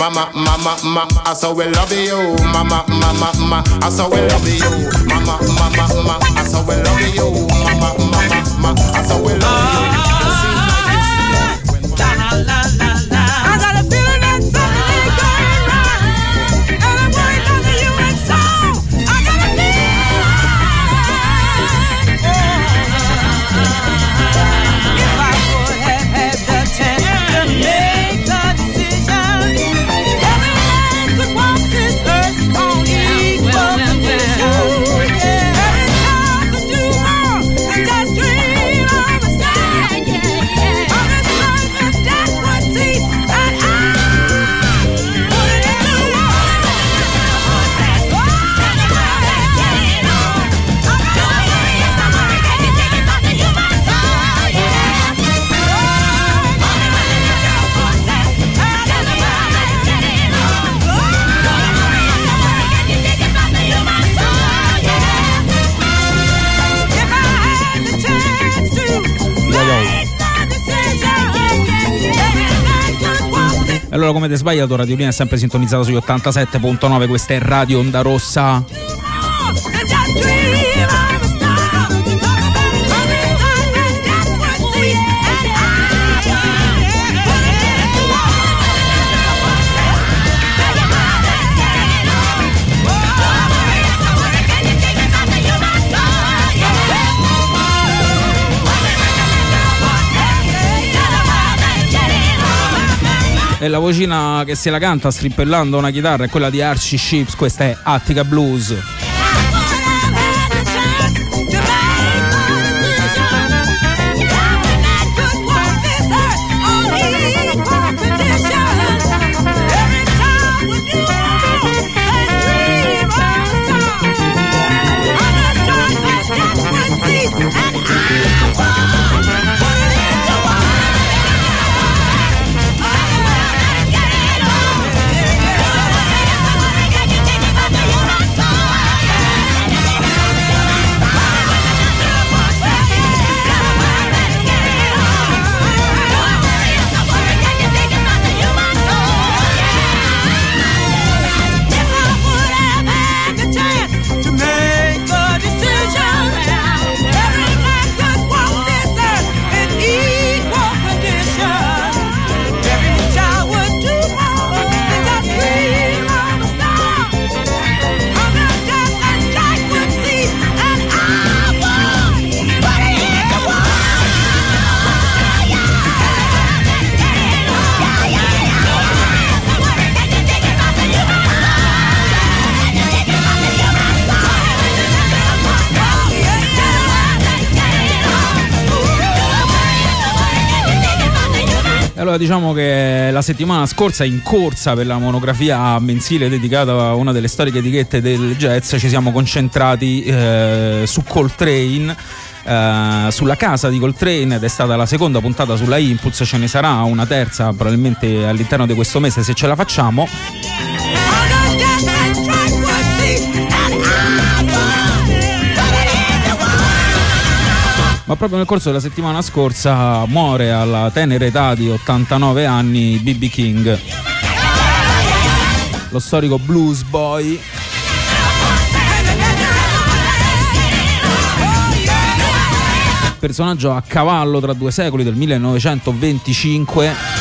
Mama, mama, mama, I so will love you. Mama, mama, mama, I so will love you. Mama, mama, mama, I so will love you. Mama, mama, mama, I so will love you. I got a feeling that something ain't going right, and I'm going under you and so I got a feeling. If I would have had the chance to make a decision, every man could walk this earth on equal conditions. Every child could do more than just dream of a star. On this life and that's what sees, and I put it into war. Allora, come ti sbagliato, Radio Lina è sempre sintonizzata sugli 87.9, questa è Radio Onda Rossa. E la vocina che se la canta strippellando una chitarra è quella di Archie Sheps, questa è Attica Blues. Allora, diciamo che la settimana scorsa, in corsa per la monografia mensile dedicata a una delle storiche etichette del jazz, ci siamo concentrati su Coltrane, sulla casa di Coltrane, ed è stata la seconda puntata sulla Impulse. Ce ne sarà una terza probabilmente all'interno di questo mese, se ce la facciamo. Ma proprio nel corso della settimana scorsa muore alla tenera età di 89 anni B.B. King, lo storico blues boy, personaggio a cavallo tra due secoli, del 1925.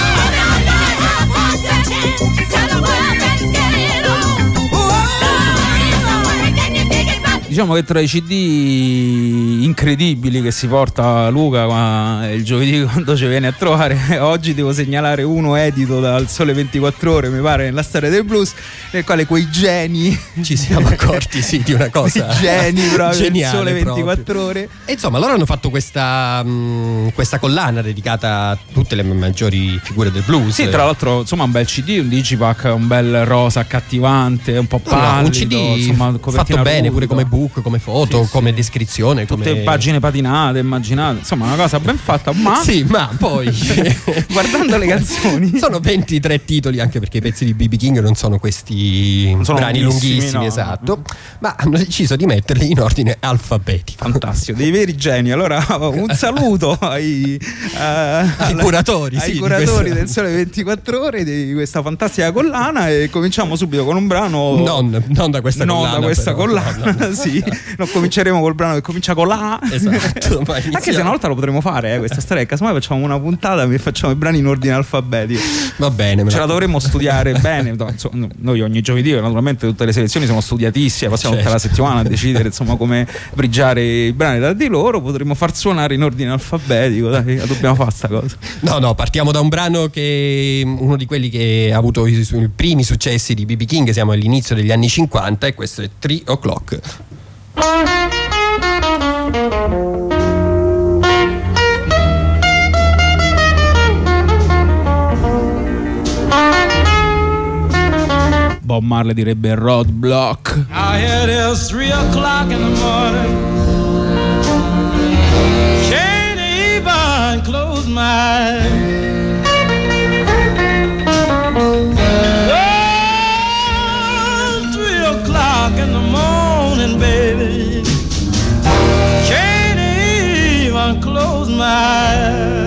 Diciamo che tra i CD incredibili che si porta Luca il giovedì quando ci viene a trovare, oggi devo segnalare uno edito dal Sole 24 Ore, mi pare, nella storia del blues, nel quale quei geni ci siamo accorti di una cosa geni proprio geniale, del Sole 24 proprio. Ore. E insomma, loro hanno fatto questa collana dedicata a tutte le maggiori figure del blues. Sì, tra l'altro, insomma, un bel CD, un digipack, un bel rosa accattivante, un po' pallido, un CD insomma, fatto bene, pure come booklet, look, come foto, come descrizione, tutte come pagine patinate, immaginate, insomma una cosa ben fatta, ma sì, ma poi guardando le canzoni sono 23 titoli, anche perché i pezzi di B.B. King non sono questi Non sono brani lunghissimi, no. esatto, ma hanno deciso di metterli in ordine alfabetico. fantastico, dei veri geni. Allora un saluto ai curatori, ai sì, di curatori questo. del Sole 24 Ore di questa fantastica collana, e cominciamo subito con un brano Non da questa non collana, da questa però, collana, no. sì, non cominceremo col brano che comincia con la Esatto, ma anche se iniziamo. una volta lo potremo fare questa storia, casomai facciamo una puntata e facciamo i brani in ordine alfabetico. Va bene, me Ce la- la dovremmo studiare bene. No, insomma, noi ogni giovedì, naturalmente, tutte le selezioni sono studiatissime. Passiamo tutta la settimana a decidere, insomma, come brigiare i brani da di loro. Potremmo far suonare in ordine alfabetico. Dai, la dobbiamo fare sta cosa. No, partiamo da un brano che uno di quelli che ha avuto i primi successi di B.B. King. Siamo all'inizio degli anni 50 e questo è 3 O'Clock. Bob Marley direbbe Roadblock. Now it is 3 o'clock in the morning. Can't even close my eyes. Oh, 3 o'clock in the morning, baby. Can't even close my eyes.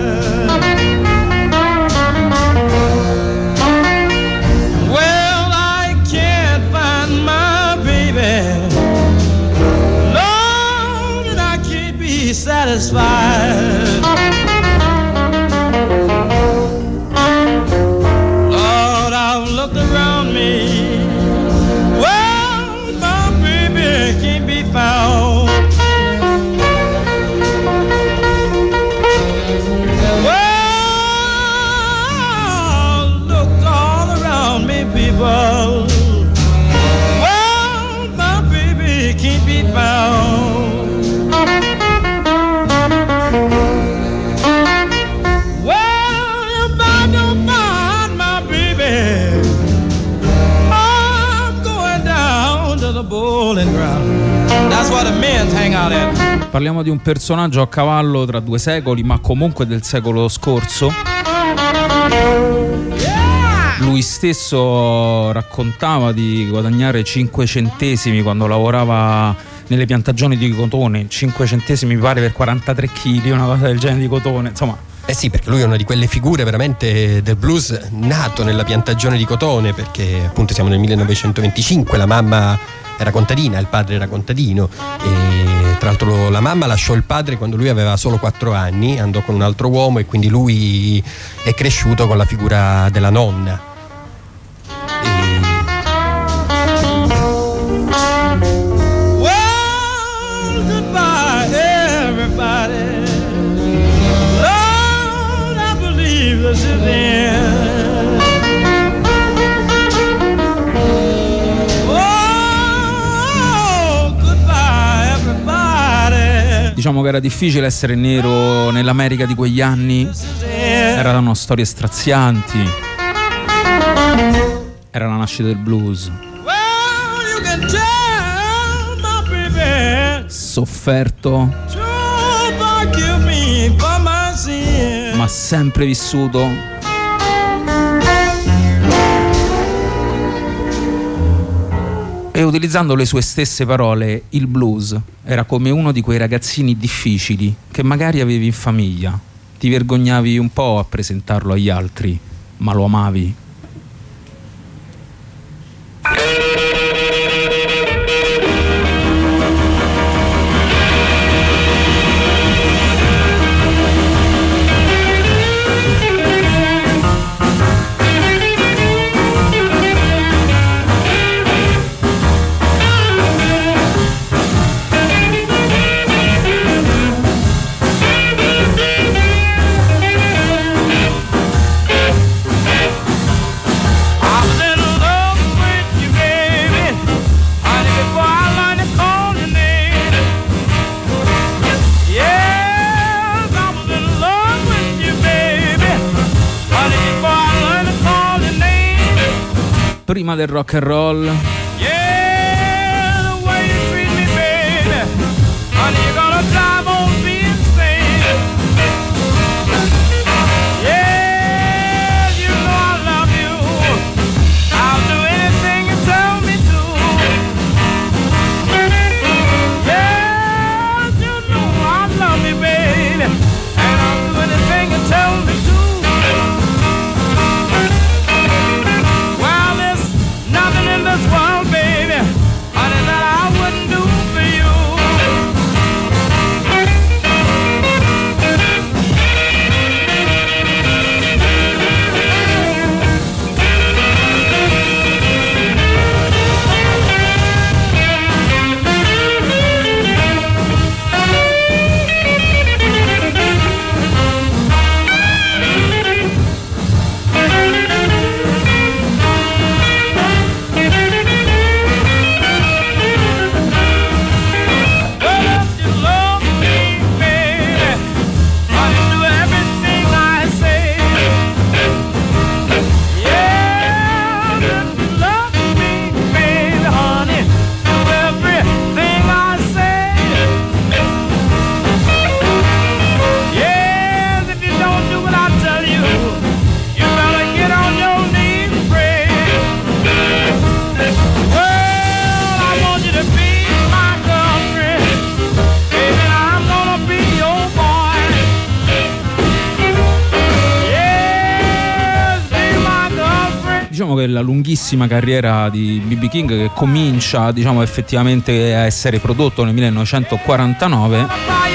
Well, I can't find my baby. Lord, and I can't be satisfied. Lord, I've looked around me. Well, my baby can't be found. Well, look all around me, people. Well, my baby can't be found. Well, if I don't find my baby, I'm going down to the bowling ground. That's where the men hang out at. Parliamo di un personaggio a cavallo tra due secoli, ma comunque del secolo scorso. Lui stesso raccontava di guadagnare 5 centesimi quando lavorava nelle piantagioni di cotone. 5 centesimi mi pare per 43 kg, una cosa del genere di cotone, insomma. Eh sì, perché lui è una di quelle figure veramente del blues nato nella piantagione di cotone, perché appunto siamo nel 1925, la mamma era contadina, il padre era contadino e tra l'altro la mamma lasciò il padre quando lui aveva solo 4 anni, andò con un altro uomo e quindi lui è cresciuto con la figura della nonna. Well, goodbye, everybody. Lord, I believe this is the end. Oh, goodbye, everybody. Diciamo che era difficile essere nero nell'America di quegli anni. This is the end. Erano storie strazianti. Era la nascita del blues. Well, you can tell my baby Sofferto, to forgive me for my sin. ma sempre vissuto. E utilizzando le sue stesse parole, il blues era come uno di quei ragazzini difficili che magari avevi in famiglia. Ti vergognavi un po' a presentarlo agli altri, ma lo amavi. Prima del rock and roll, Yeah, the way you treat me, Diciamo che la lunghissima carriera di B.B. King, che comincia, diciamo, effettivamente a essere prodotto nel 1949.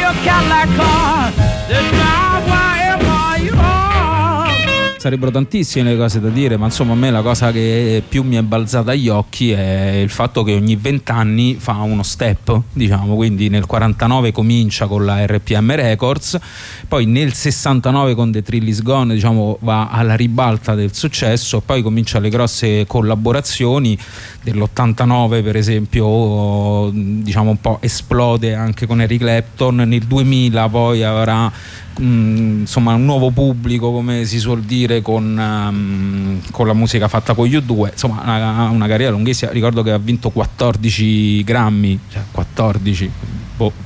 Sarebbero tantissime le cose da dire, ma insomma a me la cosa che più mi è balzata agli occhi è il fatto che ogni 20 anni fa uno step, diciamo, quindi nel 49 comincia con la RPM Records, poi nel 69 con The Thrill Is Gone, diciamo, va alla ribalta del successo, poi comincia le grosse collaborazioni dell'89, per esempio, diciamo un po' esplode anche con Eric Clapton, nel 2000 poi avrà insomma un nuovo pubblico, come si suol dire, con la musica fatta con gli U2, insomma una carriera lunghissima. Ricordo che ha vinto 14 Grammy, cioè 14, boh.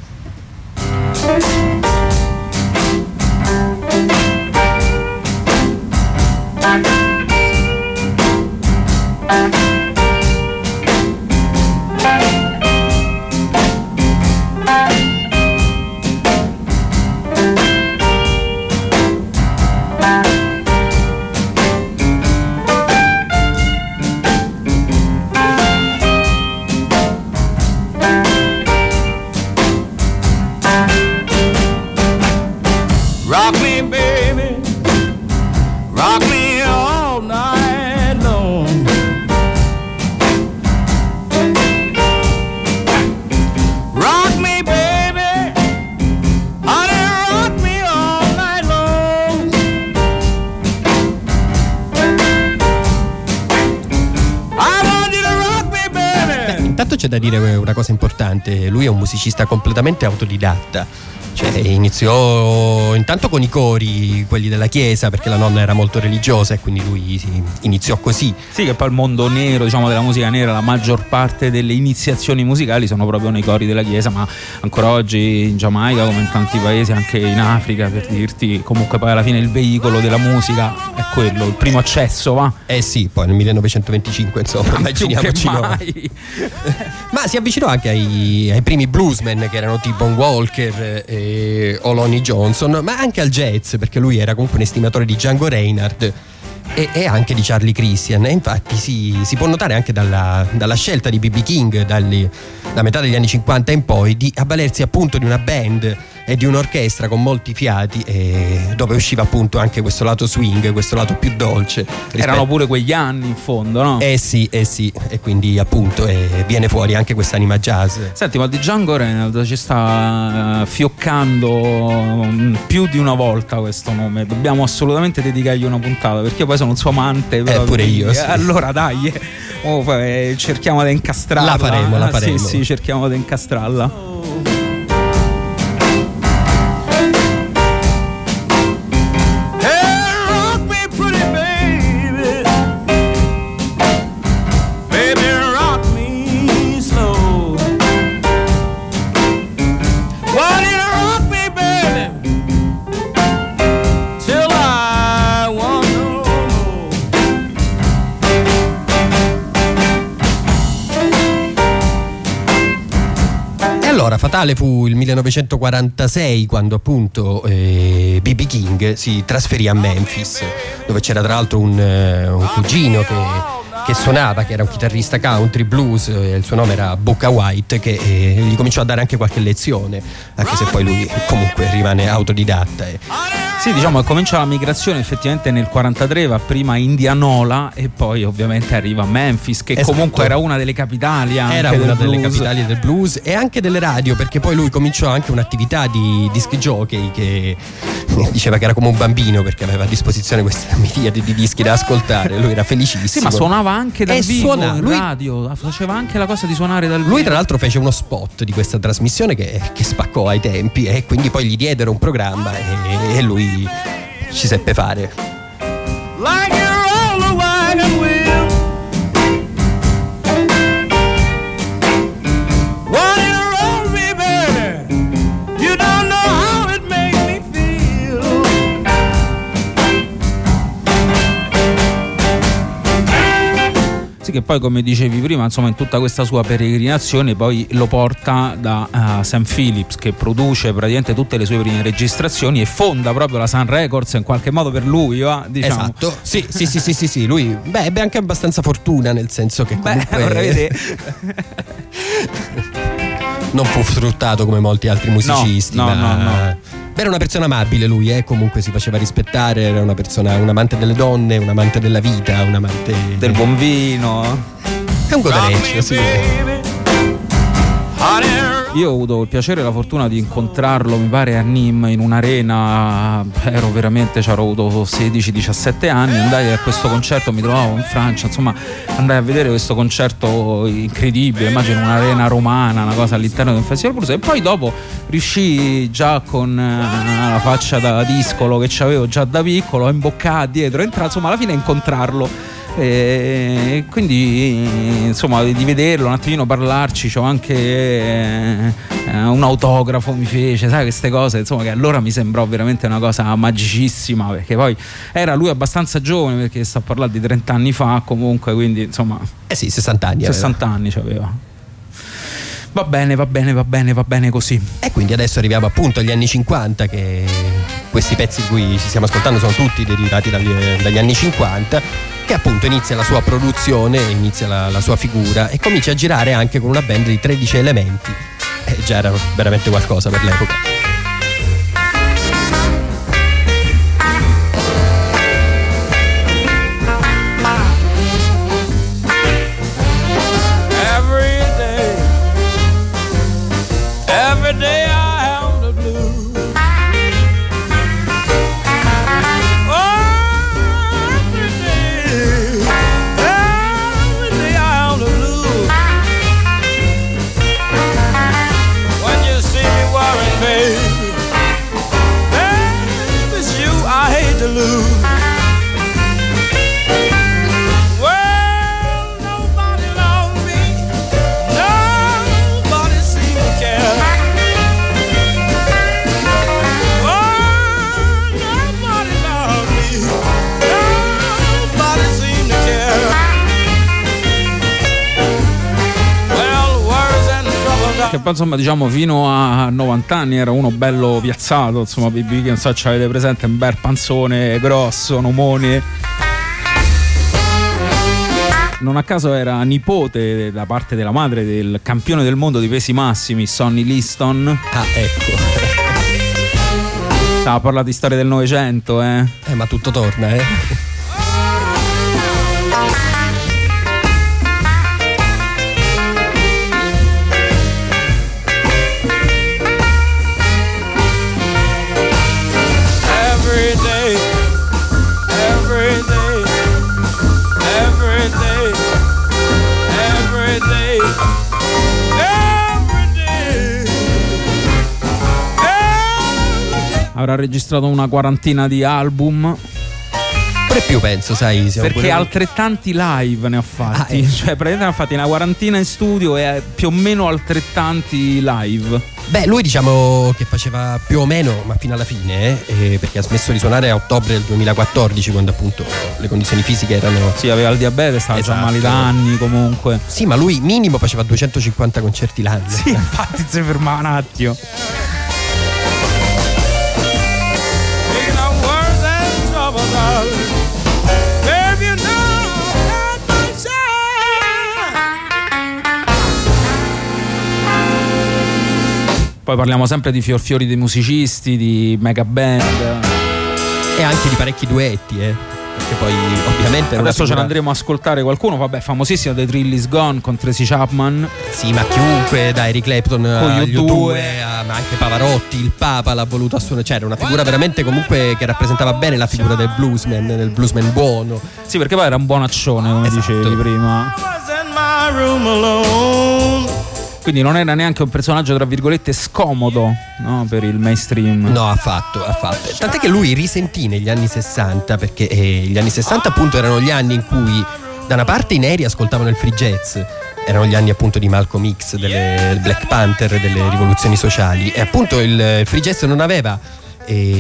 C'è da dire una cosa importante: lui è un musicista completamente autodidatta, cioè iniziò intanto con i cori, quelli della chiesa, perché la nonna era molto religiosa e quindi lui iniziò così. Sì, che poi il mondo nero, diciamo, della musica nera, la maggior parte delle iniziazioni musicali sono proprio nei cori della chiesa, ma ancora oggi in Giamaica, come in tanti paesi, anche in Africa, per dirti, comunque poi alla fine il veicolo della musica è quello, il primo accesso, va? Eh sì, poi nel 1925, insomma, immaginiamoci noi. Ma si avvicinò anche ai primi bluesmen, che erano T-Bone Walker o Lonnie Johnson, ma anche al jazz, perché lui era comunque un estimatore di Django Reinhardt e anche di Charlie Christian, e infatti si può notare anche dalla scelta di B.B. King da metà degli anni 50 in poi di avvalersi appunto di una band e di un'orchestra con molti fiati, dove usciva appunto anche questo lato swing, questo lato più dolce. Erano pure quegli anni in fondo, no? Sì, e quindi appunto viene fuori anche quest'anima jazz. Senti, ma di Django Reinhardt ci sta fioccando più di una volta questo nome, dobbiamo assolutamente dedicargli una puntata, perché poi sono un suo amante. Pure io, sì. Allora dai, cerchiamo di incastrarla. La faremo. Sì, cerchiamo di incastrarla. Allora, fatale fu il 1946, quando appunto B.B. King si trasferì a Memphis, dove c'era tra l'altro un cugino che suonava, che era un chitarrista country blues, il suo nome era Booka White, che gli cominciò a dare anche qualche lezione, anche se poi lui comunque rimane autodidatta. Sì, diciamo che comincia la migrazione effettivamente nel 43, va prima a Indianola e poi ovviamente arriva a Memphis, che comunque era una delle capitali anche era una delle capitali del blues e anche delle radio, perché poi lui cominciò anche un'attività di disc jockey, che diceva che era come un bambino perché aveva a disposizione questa miriade di dischi da ascoltare, lui era felicissimo. Sì, ma suonava anche dal vivo in lui, radio, faceva anche la cosa di suonare dal vivo. Lui tra l'altro fece uno spot di questa trasmissione che spaccò ai tempi, e quindi poi gli diedero un programma e lui ci seppe fare. Like you're on the wagon wheel, wanting to roll me, baby. You don't know how it makes me feel. Sì, Sì, che poi come dicevi prima, insomma, in tutta questa sua peregrinazione poi lo porta da Sam Phillips, che produce praticamente tutte le sue prime registrazioni e fonda proprio la Sun Records in qualche modo per lui, diciamo. Esatto, sì, lui ebbe anche abbastanza fortuna, nel senso che comunque vorrei vedere. non fu sfruttato come molti altri musicisti. No. Era una persona amabile lui, comunque si faceva rispettare, era una persona, un amante delle donne, un amante della vita, un amante del buon vino. È un godereccio, sì. Io ho avuto il piacere e la fortuna di incontrarlo, mi pare, a Nîmes, in un'arena. C'ero avuto 16-17 anni, andai a questo concerto, mi trovavo in Francia, insomma andai a vedere questo concerto incredibile, immagino un'arena romana, una cosa all'interno di un festival blues, e poi dopo riuscii già con la faccia da discolo che c'avevo già da piccolo a imboccare dietro, entrare, insomma alla fine a incontrarlo. E quindi insomma di vederlo un attimino, parlarci, c'ho anche un autografo mi fece, sai, queste cose insomma che allora mi sembrò veramente una cosa magicissima, perché poi era lui abbastanza giovane, perché sta a parlare di 30 anni fa comunque, quindi insomma 60 anni 60 anni c'aveva. Va bene così. E quindi adesso arriviamo appunto agli anni 50, che questi pezzi di cui ci stiamo ascoltando sono tutti derivati dagli anni 50, che appunto inizia la sua produzione, inizia la sua figura e comincia a girare anche con una band di 13 elementi. Già era veramente qualcosa per l'epoca. Every day I have the blues. Every day I have the blues. When you see me worrying, baby, it's you I hate to lose. Well, nobody loves me, nobody seems to care. Che poi insomma diciamo fino a 90 anni era uno bello piazzato, insomma BB che non so, c'avete presente, un bel panzone grosso, un omone. Non a caso era nipote da parte della madre del campione del mondo di pesi massimi Sonny Liston. Ah, ecco. Stava a parlare di storia del Novecento, ma tutto torna, Avrà registrato una quarantina di album. Pure più, penso, sai. Perché altrettanti live ne ha fatti. Cioè praticamente ne ha fatti una quarantina in studio e più o meno altrettanti live. Beh, lui diciamo che faceva più o meno, ma fino alla fine, perché ha smesso di suonare a ottobre del 2014, quando appunto le condizioni fisiche erano... Sì, aveva il diabete, stava già male da anni comunque. Sì, ma lui minimo faceva 250 concerti l'anno. Sì, infatti si fermava un attimo. Poi parliamo sempre di fiori dei musicisti, di mega band e anche di parecchi duetti, perché poi ovviamente adesso ce ne andremo a ascoltare qualcuno, vabbè, famosissimo, The Thrill Is Gone con Tracy Chapman. Sì, ma chiunque, da Eric Clapton con U2, ma anche Pavarotti, il Papa l'ha voluto assolutamente, cioè era una figura veramente comunque che rappresentava bene la figura del bluesman buono. Sì, perché poi era un buonaccione, come dicevi prima. Quindi non era neanche un personaggio tra virgolette scomodo, no, per il mainstream. No, affatto. Tant'è che lui risentì negli anni 60, perché gli anni 60 appunto erano gli anni in cui da una parte i neri ascoltavano il free jazz, erano gli anni appunto di Malcolm X, delle Black Panther, delle rivoluzioni sociali, e appunto il free jazz non aveva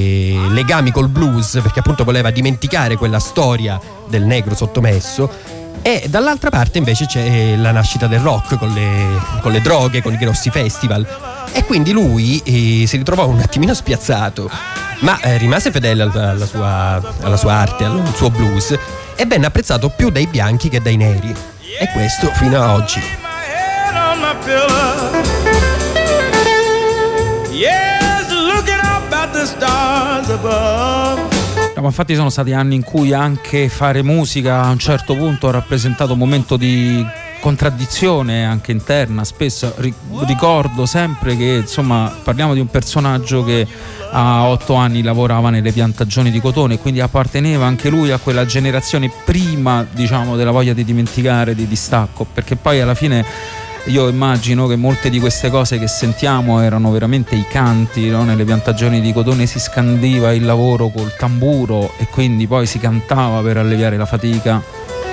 legami col blues, perché appunto voleva dimenticare quella storia del negro sottomesso. E dall'altra parte invece c'è la nascita del rock con le droghe, con i grossi festival, e quindi lui si ritrovò un attimino spiazzato, ma rimase fedele alla sua arte, al suo blues, e venne apprezzato più dai bianchi che dai neri, e questo fino a oggi. Ma infatti sono stati anni in cui anche fare musica a un certo punto ha rappresentato un momento di contraddizione anche interna. Spesso ricordo sempre che, insomma, parliamo di un personaggio che a 8 anni lavorava nelle piantagioni di cotone, quindi apparteneva anche lui a quella generazione prima, diciamo, della voglia di dimenticare, di distacco, perché poi alla fine io immagino che molte di queste cose che sentiamo erano veramente i canti, no? Nelle piantagioni di cotone si scandiva il lavoro col tamburo e quindi poi si cantava per alleviare la fatica.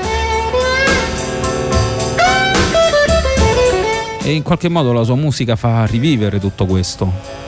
E in qualche modo la sua musica fa rivivere tutto questo.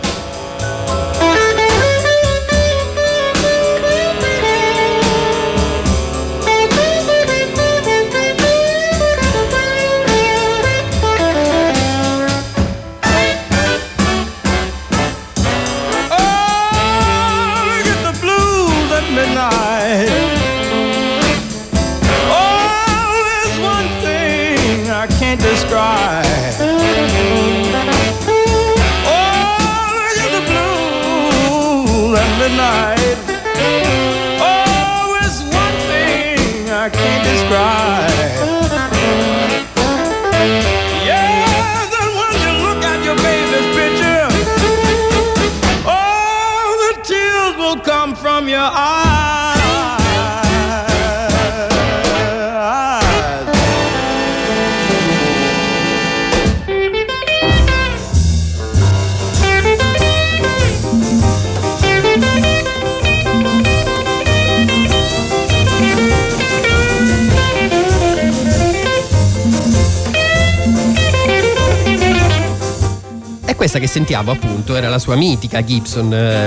Questa che sentiamo appunto era la sua mitica Gibson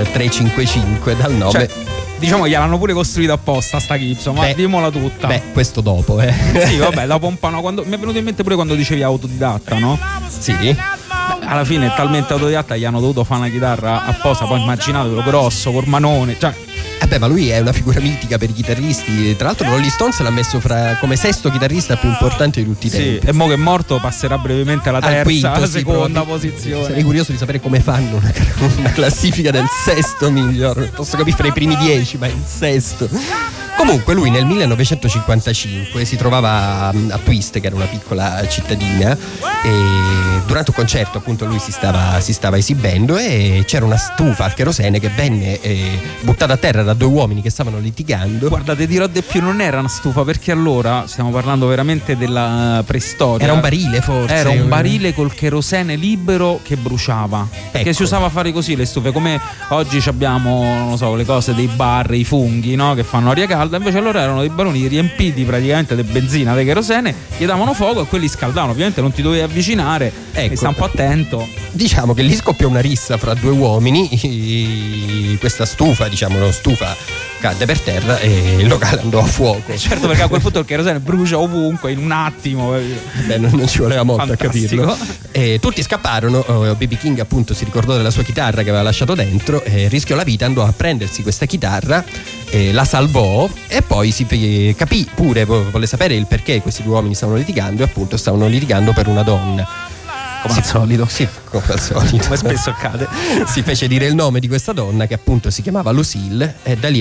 355 dal nome. Cioè, diciamo gliel'hanno pure costruita apposta sta Gibson, ma dimola tutta. Beh, questo dopo, Sì, vabbè, dopo un po', no, quando mi è venuto in mente pure quando dicevi autodidatta, no? Sì. Alla fine è talmente autodidatta gli hanno dovuto fare una chitarra apposta, poi immaginatelo grosso, col manone, cioè. Ma lui è una figura mitica per i chitarristi. Tra l'altro Rolling Stones l'ha messo come sesto chitarrista più importante di tutti i tempi. E mo che è morto passerà brevemente alla terza, quinto, alla seconda posizione. Sarei curioso di sapere come fanno una classifica del sesto miglior. Posso capire fra i primi 10, ma il sesto. Comunque lui nel 1955 si trovava a Twist, che era una piccola cittadina, e durante un concerto appunto lui si stava esibendo e c'era una stufa al cherosene che venne buttata a terra da due uomini che stavano litigando. Guarda, ti dirò di più, non era una stufa, perché allora stiamo parlando veramente della preistoria. Era un barile, forse. Era un barile col cherosene libero che bruciava. Ecco. Che si usava a fare così le stufe, come oggi abbiamo, non lo so, le cose dei bar, i funghi, no? Che fanno aria calda. Invece allora erano dei baroni riempiti praticamente di benzina, di cherosene, gli davano fuoco e quelli scaldavano. Ovviamente non ti dovevi avvicinare, ecco. Sta un po' attento. Diciamo che lì scoppiò una rissa fra due uomini. Questa stufa, diciamo, stufa cadde per terra e il locale andò a fuoco. Certo, perché a quel punto il cherosene brucia ovunque in un attimo. Beh, non ci voleva molto. Fantastico. A capirlo. E tutti scapparono. B.B. King appunto si ricordò della sua chitarra che aveva lasciato dentro, rischiò la vita, andò a prendersi questa chitarra, la salvò e poi si capì pure, volle sapere il perché questi due uomini stavano litigando, e appunto stavano litigando per una donna. Come al solito. Sì, come al solito. Come spesso accade. Si fece dire il nome di questa donna, che appunto si chiamava Lucille, e da lì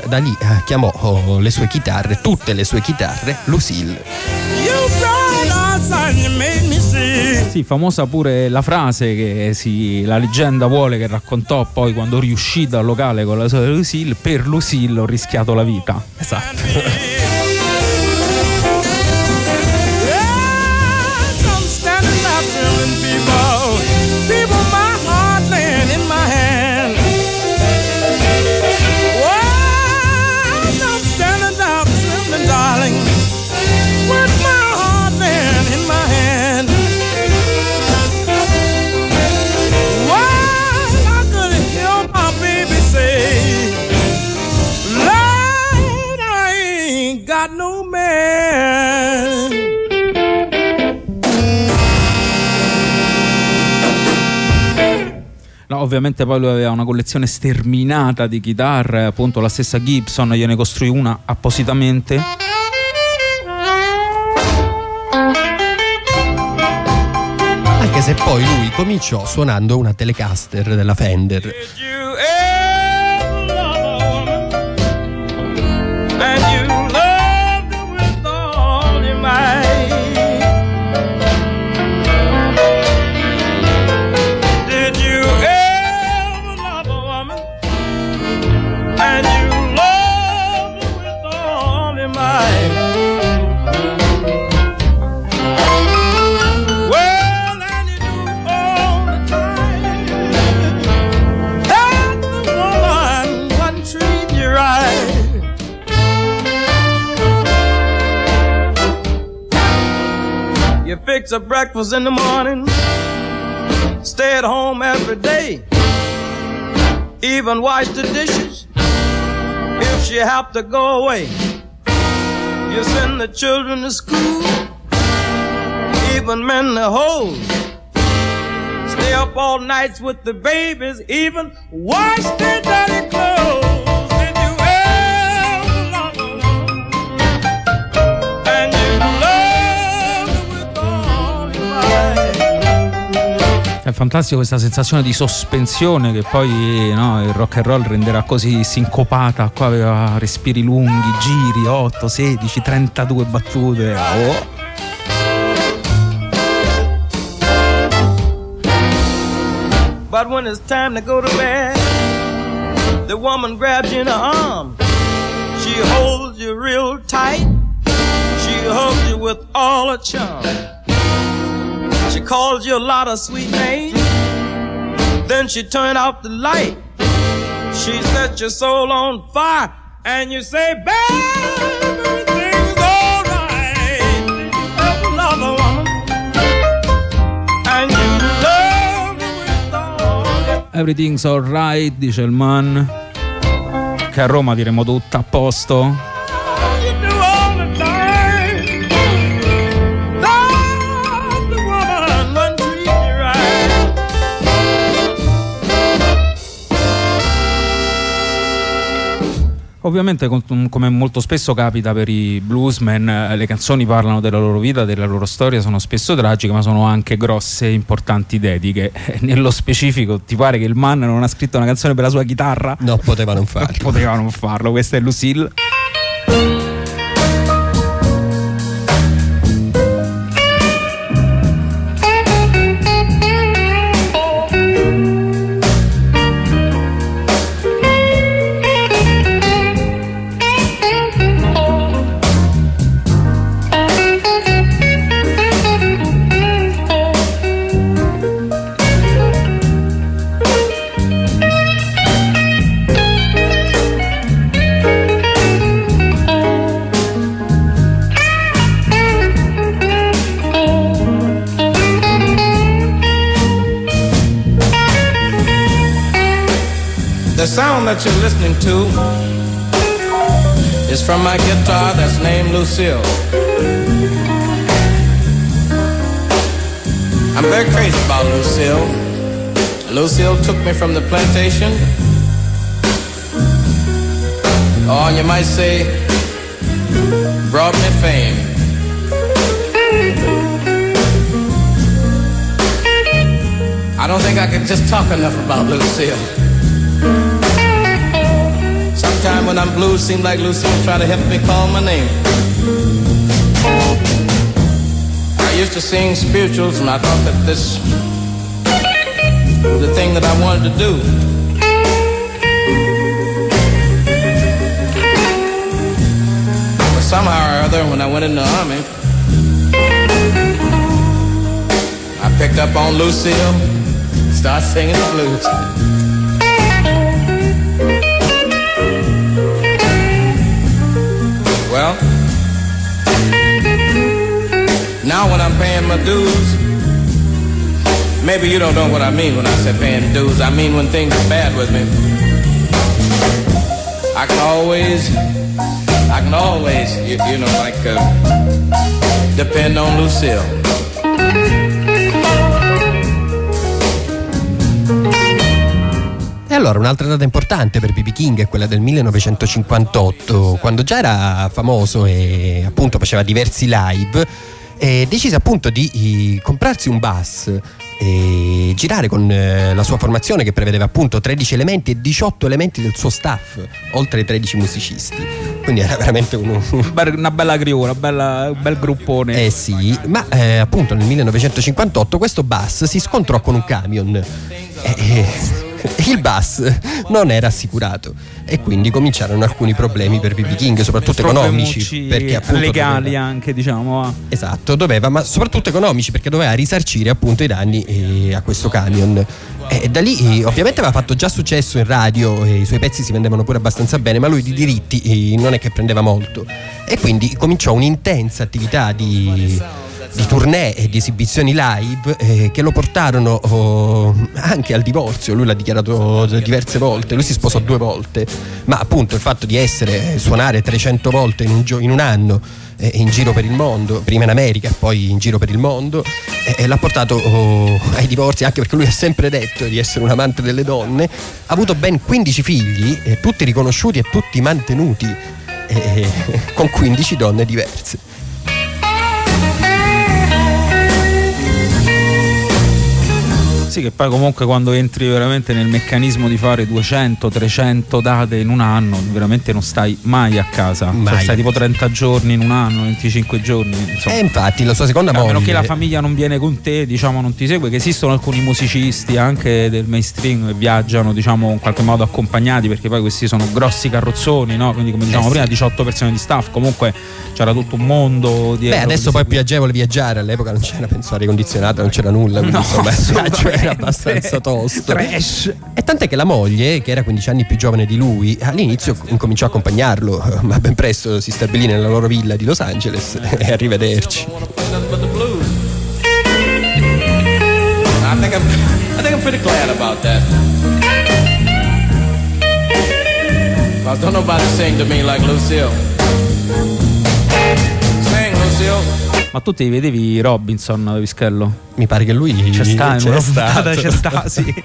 chiamò le sue chitarre, tutte le sue chitarre, Lucille. Sì, famosa pure la frase che la leggenda vuole che raccontò poi quando riuscì dal locale con la sua Lucille: per Lucille ho rischiato la vita. Esatto. ovviamente poi lui aveva una collezione sterminata di chitarre, appunto la stessa Gibson gliene costruì una appositamente. Anche se poi lui cominciò suonando una Telecaster della Fender. Fix her breakfast in the morning, stay at home every day, even wash the dishes if she have to go away. You send the children to school, even mend the hose, stay up all nights with the babies, even wash their dirty clothes. Did you ever love a woman? And you love her with all your might. È fantastico questa sensazione di sospensione che poi, no, il rock and roll renderà così sincopata. Qua aveva respiri lunghi, giri, 8, 16, 32 battute. Oh. But when it's time to go to bed, the woman grabs you in her arms. She holds you real tight. She hugs you with all her charm. She calls you a lot of sweet names. Then she turn off the light. She sets your soul on fire. And you say, baby, everything's alright. Did you ever love a woman? And you love her with all. Everything's alright, dice il man. Che a Roma diremo tutto a posto. Ovviamente, come molto spesso capita per i bluesmen, le canzoni parlano della loro vita, della loro storia, sono spesso tragiche, ma sono anche grosse e importanti dediche. Nello specifico, ti pare che il man non ha scritto una canzone per la sua chitarra? No, poteva non farlo. Poteva non farlo, questa è Lucille. The sound that you're listening to is from my guitar that's named Lucille. I'm very crazy about Lucille. Lucille took me from the plantation. Oh, and you might say, brought me fame. I don't think I can just talk enough about Lucille. Sometime when I'm blue, seems like Lucille try to help me call my name. I used to sing spirituals and I thought that this was the thing that I wanted to do. But somehow or other, when I went in the army, I picked up on Lucille, started singing the blues. Well, now when I'm paying my dues, maybe you don't know what I mean when I say paying dues. I mean when things are bad with me, I can always, you know, like depend on Lucille. allora un'altra data importante per B.B. King è quella del 1958, quando già era famoso e appunto faceva diversi live, decise appunto di comprarsi un bass e girare con la sua formazione, che prevedeva appunto 13 elementi e 18 elementi del suo staff, oltre ai 13 musicisti. Quindi era veramente una bella crew, un bel gruppone. Sì, ma appunto nel 1958 questo bass si scontrò con un camion. Il bass non era assicurato e quindi cominciarono alcuni problemi per B.B. King, soprattutto economici, perché appunto legali anche, diciamo. Esatto, ma soprattutto economici, perché doveva risarcire appunto i danni a questo camion. E da lì ovviamente aveva fatto già successo in radio e i suoi pezzi si vendevano pure abbastanza bene, ma lui di diritti non è che prendeva molto, e quindi cominciò un'intensa attività di tournée e di esibizioni live che lo portarono anche al divorzio. Lui l'ha dichiarato diverse volte, lui si sposò 2 volte, ma appunto il fatto di suonare 300 volte in un anno in giro per il mondo, prima in America e poi in giro per il mondo, l'ha portato ai divorzi, anche perché lui ha sempre detto di essere un amante delle donne. Ha avuto ben 15 figli, tutti riconosciuti e tutti mantenuti, con 15 donne diverse. Sì, che poi comunque quando entri veramente nel meccanismo di fare 200-300 date in un anno, veramente non stai mai a casa. Cioè, stai tipo 30 giorni in un anno, 25 giorni, insomma. E infatti la sua seconda moglie, a meno che la famiglia non viene con te, diciamo, non ti segue, che esistono alcuni musicisti anche del mainstream che viaggiano, diciamo, in qualche modo accompagnati, perché poi questi sono grossi carrozzoni, no? Quindi, come diciamo prima, 18 persone di staff, comunque c'era tutto un mondo dietro. Adesso poi è più agevole viaggiare, all'epoca non c'era, penso, aria condizionata, non c'era nulla, quindi insomma era abbastanza tosto. Trash. E tant'è che la moglie, che era 15 anni più giovane di lui, all'inizio incominciò a accompagnarlo, ma ben presto si stabilì nella loro villa di Los Angeles e arrivederci. I think I'm pretty glad about that. Because don't nobody sing to me like Lucille. Sing, Lucille. Ma tu ti vedevi Robinson, Pischello? Mi pare che lui c'è sta in una puntata, c'è sta, sì.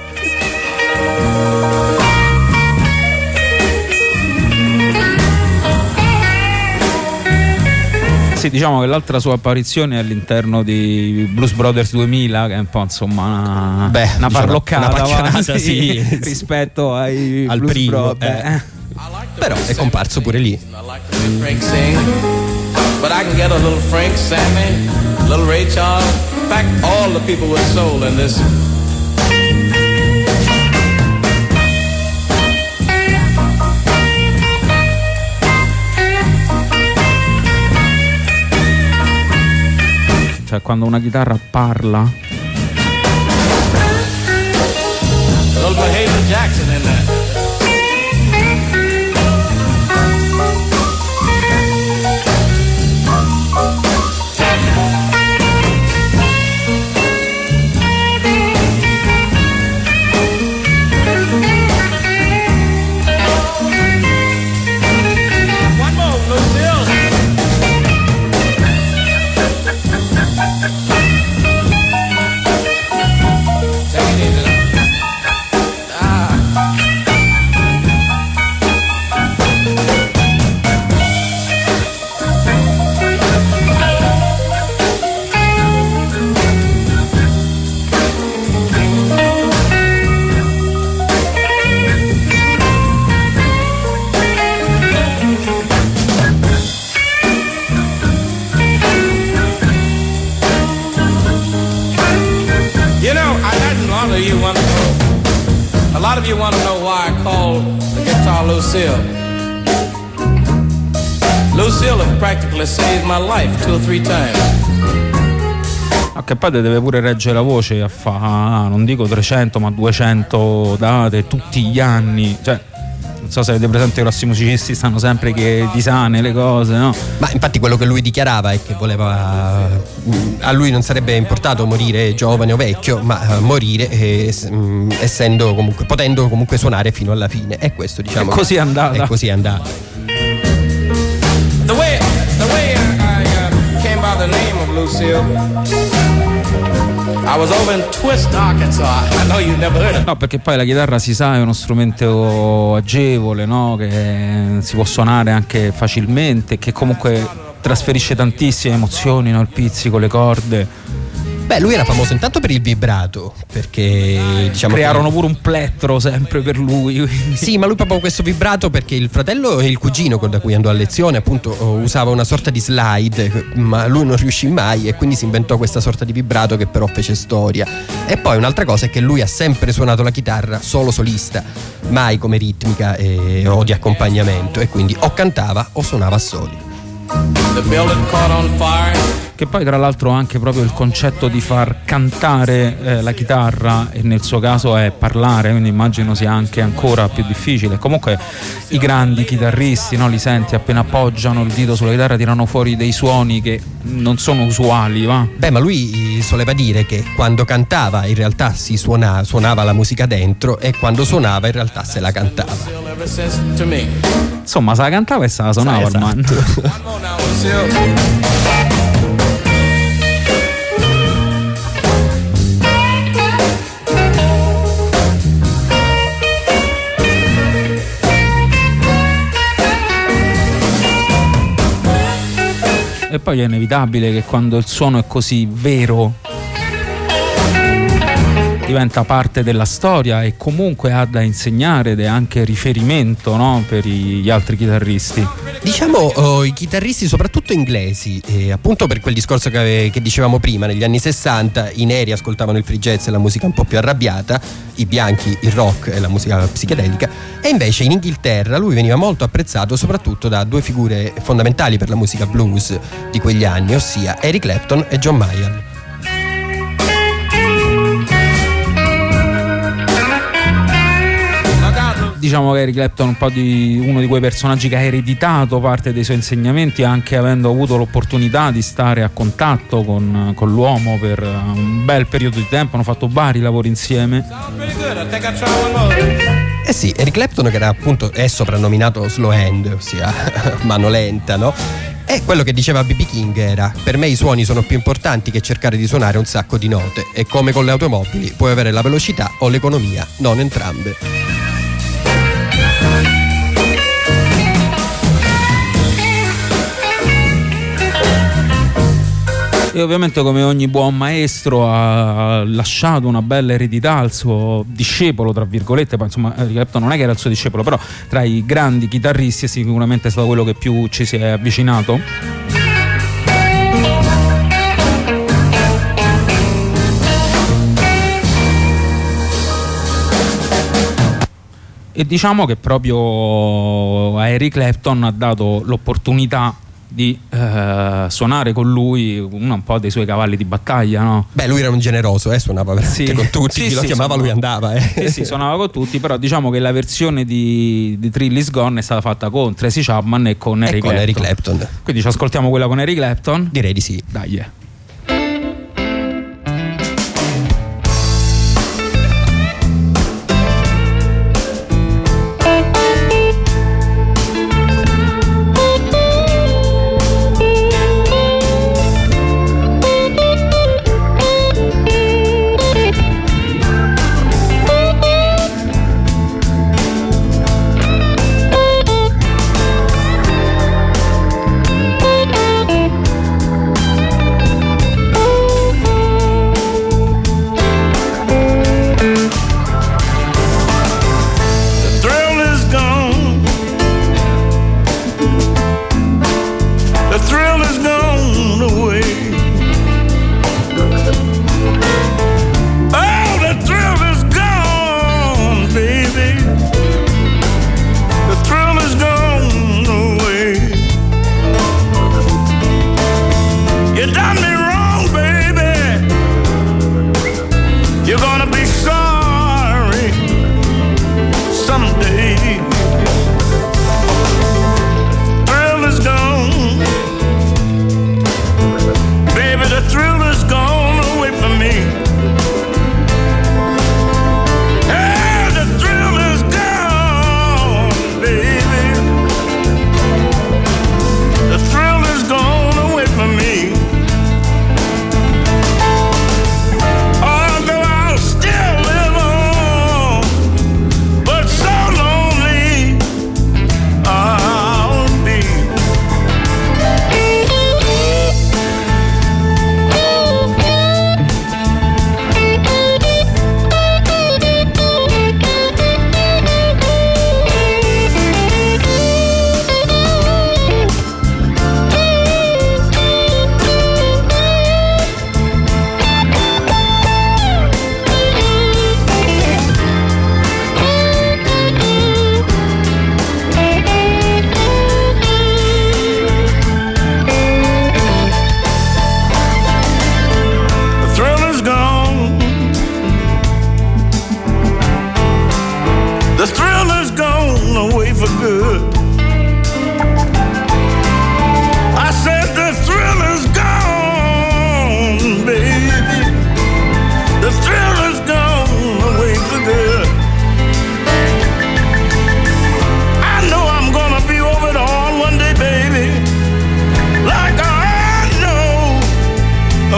Sì, diciamo che l'altra sua apparizione all'interno di Blues Brothers 2000, che è un po' insomma una farloccata, sì, rispetto al Blues primo, però è comparso pure lì. But I can get a little Frank, Sammy, little Ray Charles, in fact all the people with soul in this. Cioè quando una chitarra parla. Little Mahalia Jackson in there. A lot of you want to know why I call the guitar Lucille. Lucille has practically saved my life 2 or 3 times. Che poi deve pure reggere la voce a fa, non dico 300 ma 200 date tutti gli anni, cioè non so se avete presente, i grossi musicisti stanno sempre che disane le cose, no? Ma infatti quello che lui dichiarava è che voleva, a lui non sarebbe importato morire giovane o vecchio, ma morire essendo comunque, potendo comunque suonare fino alla fine, e questo diciamo è così è andata. È così è andata. The way I came by the name of Lucille I was over in Twist, Arkansas. I know you never heard of it. No, perché poi la chitarra, si sa, è uno strumento agevole, no? Che si può suonare anche facilmente, che comunque trasferisce tantissime emozioni, no? Il pizzico, le corde. Beh, lui era famoso intanto per il vibrato, perché diciamo crearono pure un plettro sempre per lui, quindi. Sì, ma lui proprio questo vibrato, perché il fratello e il cugino da cui andò a lezione appunto usava una sorta di slide, ma lui non riuscì mai e quindi si inventò questa sorta di vibrato che però fece storia. E poi un'altra cosa è che lui ha sempre suonato la chitarra solo solista, mai come ritmica o di accompagnamento, e quindi o cantava o suonava a soli. The building caught on fire. Che poi tra l'altro anche proprio il concetto di far cantare la chitarra, e nel suo caso è parlare, quindi immagino sia anche ancora più difficile. Comunque i grandi chitarristi, no, li senti appena appoggiano il dito sulla chitarra tirano fuori dei suoni che non sono usuali, va? Beh, ma lui soleva dire che quando cantava in realtà si suonava la musica dentro, e quando suonava in realtà se la cantava. Insomma, se la cantava e se la suonava, esatto. Man. E poi è inevitabile che quando il suono è così vero diventa parte della storia e comunque ha da insegnare ed è anche riferimento, no, per gli altri chitarristi. Diciamo i chitarristi soprattutto inglesi, appunto per quel discorso che dicevamo prima, negli anni 60 i neri ascoltavano il free jazz e la musica un po' più arrabbiata, i bianchi il rock e la musica psichedelica, e invece in Inghilterra lui veniva molto apprezzato soprattutto da due figure fondamentali per la musica blues di quegli anni, ossia Eric Clapton e John Mayall. Diciamo che Eric Clapton è un po' uno di quei personaggi che ha ereditato parte dei suoi insegnamenti, anche avendo avuto l'opportunità di stare a contatto con l'uomo per un bel periodo di tempo. Hanno fatto vari lavori insieme. Eh sì, Eric Clapton, che era appunto è soprannominato slow hand, ossia mano lenta, no? E quello che diceva B.B. King era: per me i suoni sono più importanti che cercare di suonare un sacco di note, e come con le automobili puoi avere la velocità o l'economia, non entrambe. E ovviamente, come ogni buon maestro, ha lasciato una bella eredità al suo discepolo, tra virgolette. Poi insomma Eric Clapton non è che era il suo discepolo, però tra i grandi chitarristi sicuramente è stato quello che più ci si è avvicinato. E diciamo che proprio a Eric Clapton ha dato l'opportunità di suonare con lui un po' dei suoi cavalli di battaglia, no? Beh, lui era un generoso, suonava veramente con tutti, chi lo chiamava lui andava. Sì, suonava con tutti, però diciamo che la versione di Thrill Is Gone è stata fatta con Tracy Chapman e con Eric Clapton. Quindi ci ascoltiamo quella con Eric Clapton? Direi di sì. Dai.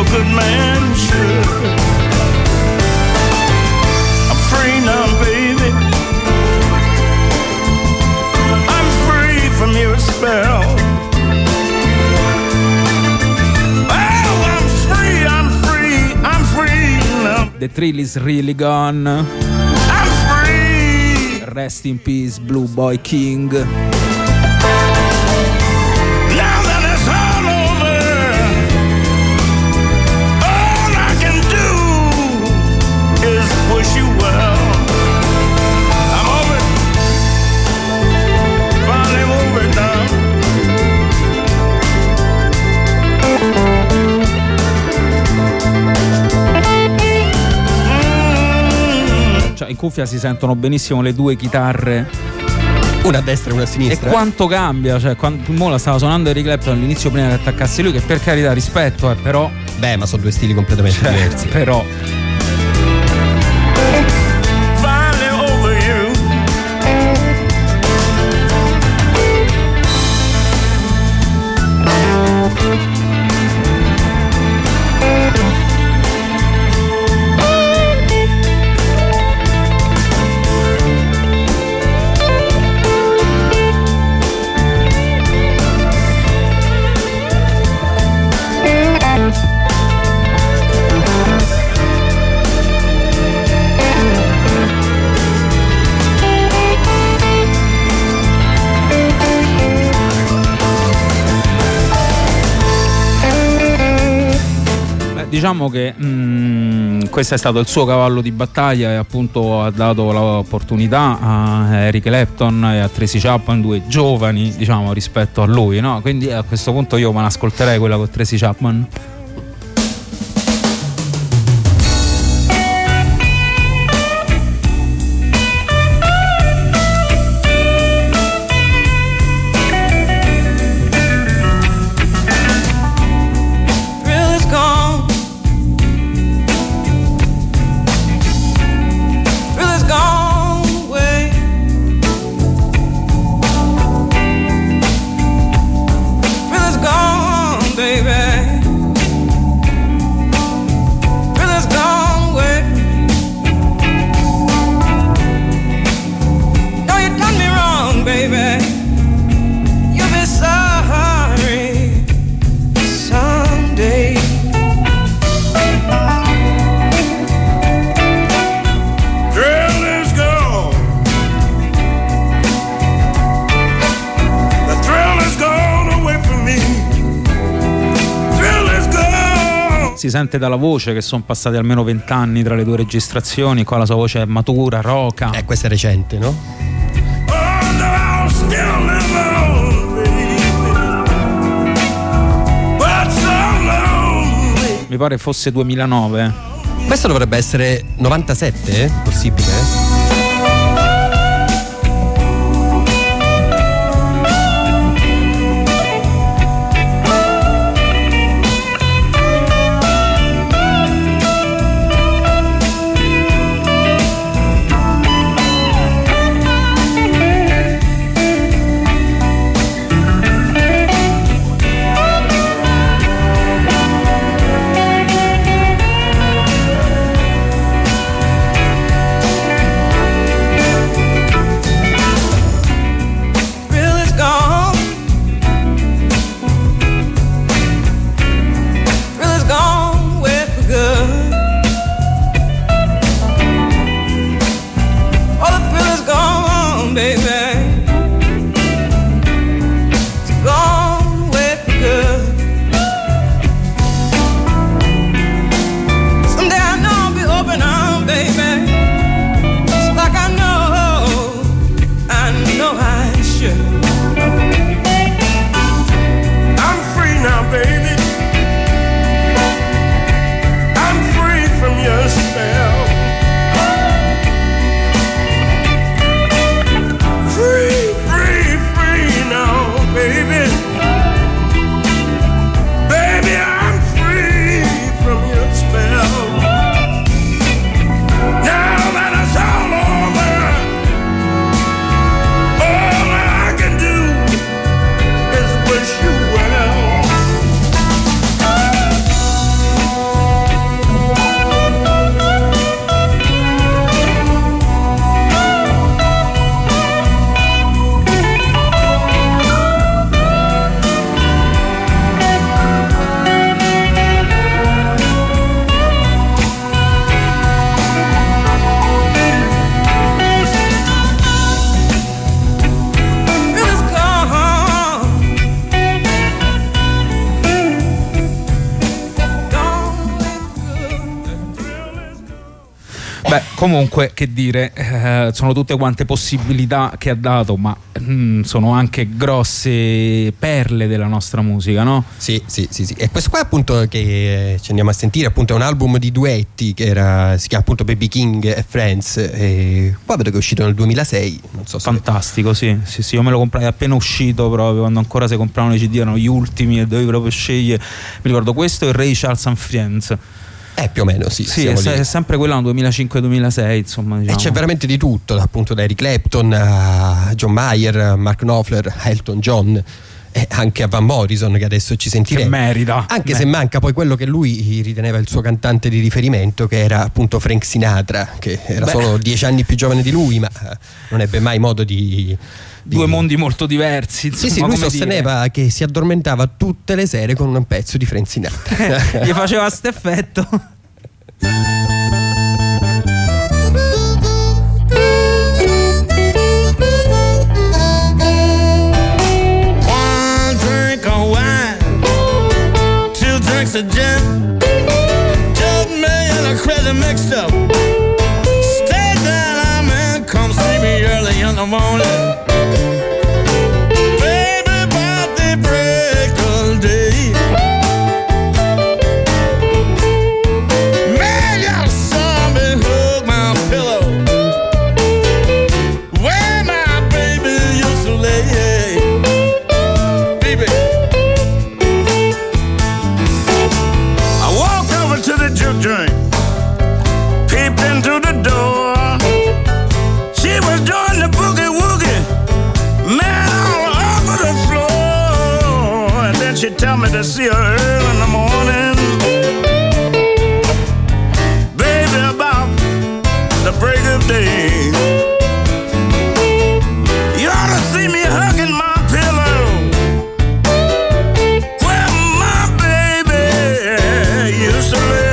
good man should. I'm free now, baby. I'm free from your spell. Oh, I'm free, I'm free, I'm free now. The thrill is really gone. I'm free. Rest in peace, Blue Boy King. Now that it's all over, all I can do is wish you well. I'm over it, finally over it now. Cioè, in cuffia si sentono benissimo le due chitarre. Una a destra e una a E sinistra. quanto cambia, cioè quando mo la stava suonando Eric Clapton all'inizio prima che attaccasse lui, che per carità rispetto, però Beh, ma sono due stili completamente diversi. però Finally over you. diciamo che questo è stato il suo cavallo di battaglia e appunto ha dato l'opportunità a Eric Clapton e a Tracy Chapman, due giovani diciamo rispetto a lui, no? Quindi a questo punto io me l'ascolterei quella con Tracy Chapman. Si sente dalla voce che sono passati almeno 20 anni tra le due registrazioni. Qua la sua voce è matura, roca. Questa è recente, no? Mi pare fosse 2009. Questo dovrebbe essere 97, possibile? Beh, comunque, che dire, sono tutte quante possibilità che ha dato, ma sono anche grosse perle della nostra musica, no? Sì. E questo qua appunto che ci andiamo a sentire appunto è un album di duetti che si chiama appunto Baby King e Friends, e qua vedo che è uscito nel 2006, non so se... Fantastico, sì, io me lo comprai appena uscito, proprio quando ancora si compravano i CD, erano gli ultimi e dovevi proprio scegliere. Mi ricordo questo e Ray Charles and Friends. Più o meno sì, è sempre quello 2005-2006, insomma, diciamo. E c'è veramente di tutto, appunto da Eric Clapton a John Mayer, Mark Knopfler, Elton John e anche a Van Morrison, che adesso ci sentiremo. Che merita. Anche se manca poi quello che lui riteneva il suo cantante di riferimento, che era appunto Frank Sinatra, che era solo 10 anni più giovane di lui, ma non ebbe mai modo di... Due mondi molto diversi, insomma. Sì, lui sosteneva che si addormentava tutte le sere con un pezzo di Frank Sinatra. Gli faceva questo effetto. One drink of wine, 2 drinks of gin, just me and a crazy mixed up. Stay down, I'm in, come see me early in the morning. Tell me to see her early in the morning, baby, about the break of day. You ought to see me hugging my pillow where my baby used to lay.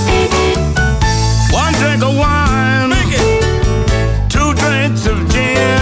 One drink of wine, 2 drinks of gin.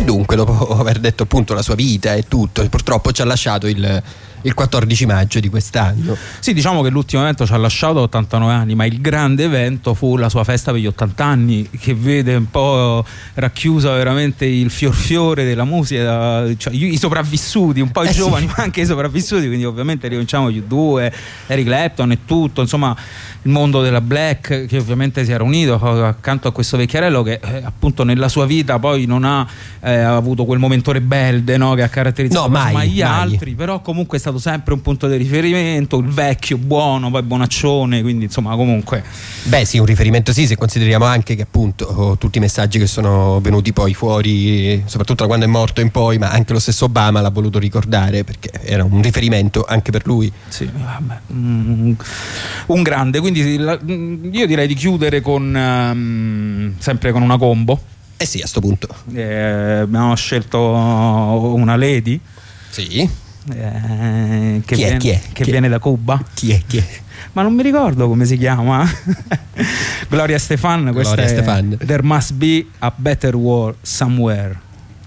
dunque, dopo aver detto appunto la sua vita e tutto, purtroppo ci ha lasciato il 14 maggio di quest'anno. Sì, diciamo che l'ultimo evento ci ha lasciato a 89 anni, ma il grande evento fu la sua festa per gli 80 anni, che vede un po' racchiusa veramente il fiore della musica, cioè i sopravvissuti, un po' i giovani, ma anche i sopravvissuti, quindi ovviamente ricominciamo gli U2, Eric Clapton e tutto, insomma il mondo della black, che ovviamente si era unito accanto a questo vecchiarello che appunto nella sua vita poi non ha avuto quel momento rebelde, no, che ha caratterizzato mai gli altri, però comunque è stato sempre un punto di riferimento, il vecchio buono, poi bonaccione, quindi insomma comunque beh sì, un riferimento sì, se consideriamo anche che appunto tutti i messaggi che sono venuti poi fuori, soprattutto da quando è morto in poi, ma anche lo stesso Obama l'ha voluto ricordare perché era un riferimento anche per lui. Sì, vabbè, un grande, quindi io direi di chiudere con sempre con una combo. Eh sì, a sto punto abbiamo scelto una lady. Sì. Che viene da Cuba. Chi è? Ma non mi ricordo come si chiama. Gloria Estefan. Questa è There Must Be a Better World Somewhere.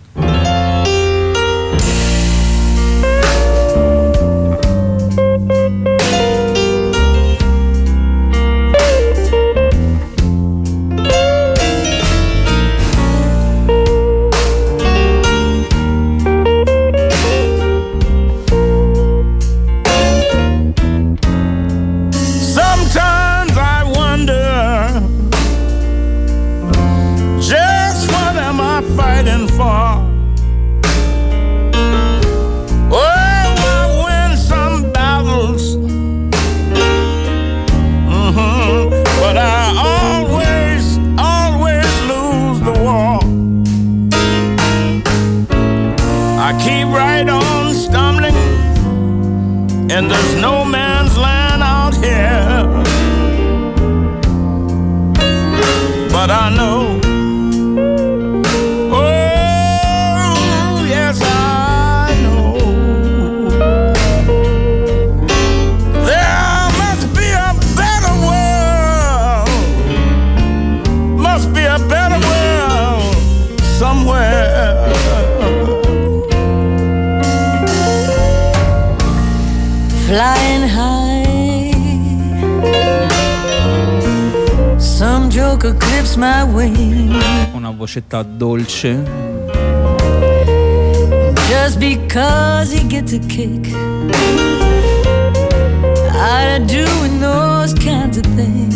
And there's no man's land out here, but I know, oh yes I know, there must be a better world, must be a better world somewhere. Flying high, some joker clips my wing. Una vocetta dolce. Just because he gets a kick out of doing those kinds of things.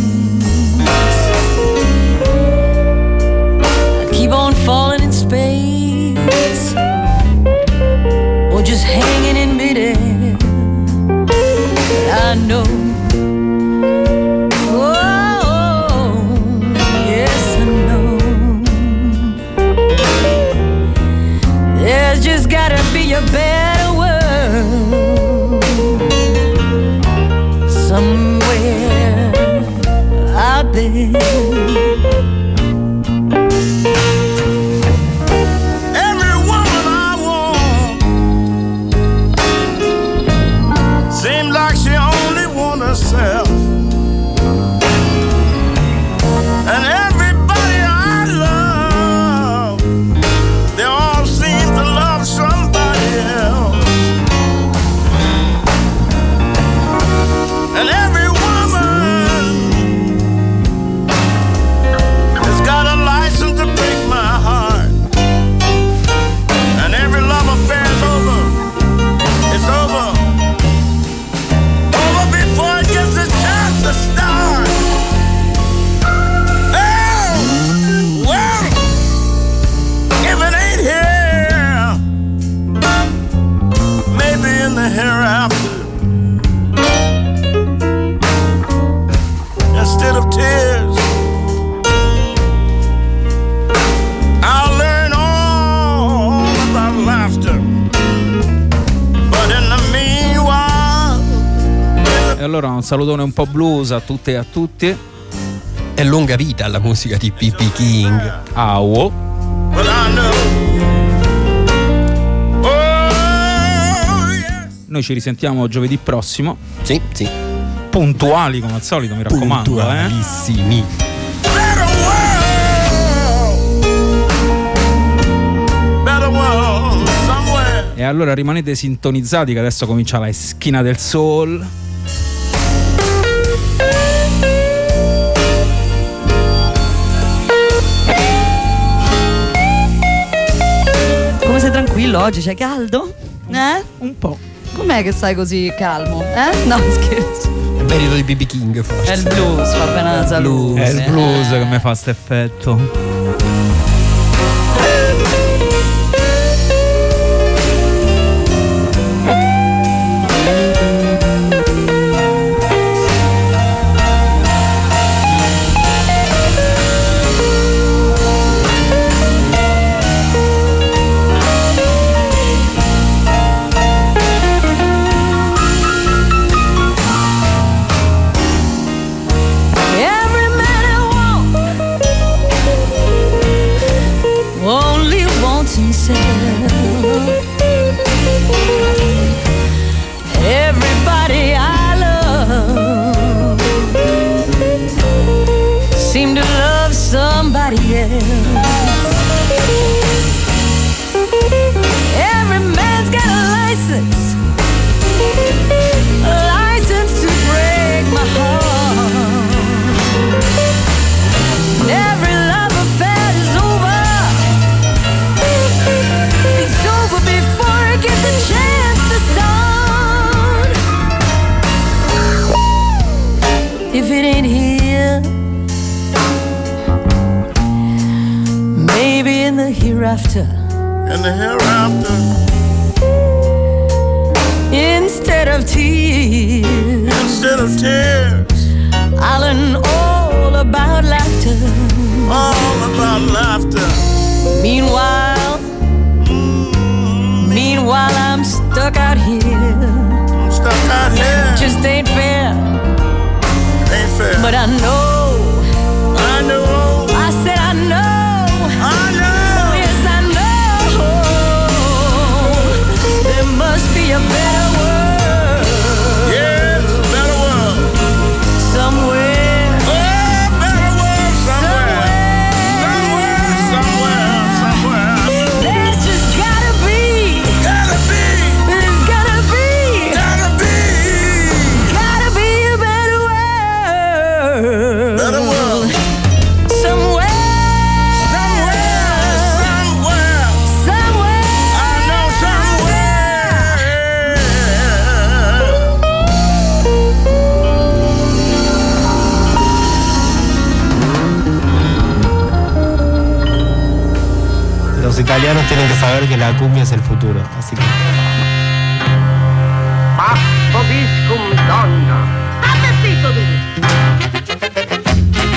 I keep on falling in space, or just hanging in midair. I know, oh, yes I know, there's just gotta be a better world somewhere out there. Herself. And everybody I love, they all seem to love somebody else. And every woman has got a license to break my heart. And every love affair's over. It's over. To start. Oh, well, if it ain't here, maybe in the hereafter, instead of tears, I'll learn all about laughter. But in the meanwhile, e allora un salutone un po' blues a tutte e a tutti. E lunga vita alla musica di B.B. King. Au. Noi ci risentiamo giovedì prossimo. Sì, sì. Puntuali come al solito, mi raccomando. Puntualissimi. Better allora rimanete sintonizzati che adesso comincia la Eschina del Soul. Come sei tranquillo oggi? C'è caldo? Un po'. Com'è che stai così calmo? No, scherzo. È il merito di B.B. King, forse. È il blues, fa bene alla salute. È il blues che mi fa sto effetto. Everybody I love seem to love somebody else. Every man's got a license to break my heart. Every love affair is over. It's over before it gets a chance to start. If it ain't here, maybe in the hereafter. In the hereafter. Instead of tears, I'll learn all about laughter. All about laughter. Meanwhile, I'm stuck out here. Stuck out here. Just ain't fair. Ain't fair. But I know. I said I know. Oh, yes, I know. There must be a better world. Yes, a better world. Somewhere. Oh, better world somewhere. There's just gotta be. There's gotta be a better world. Better world. Somewhere. I know Los italianos tienen que saber que la cumbia es el futuro, así que... Passo viscum donna. State zitto tu!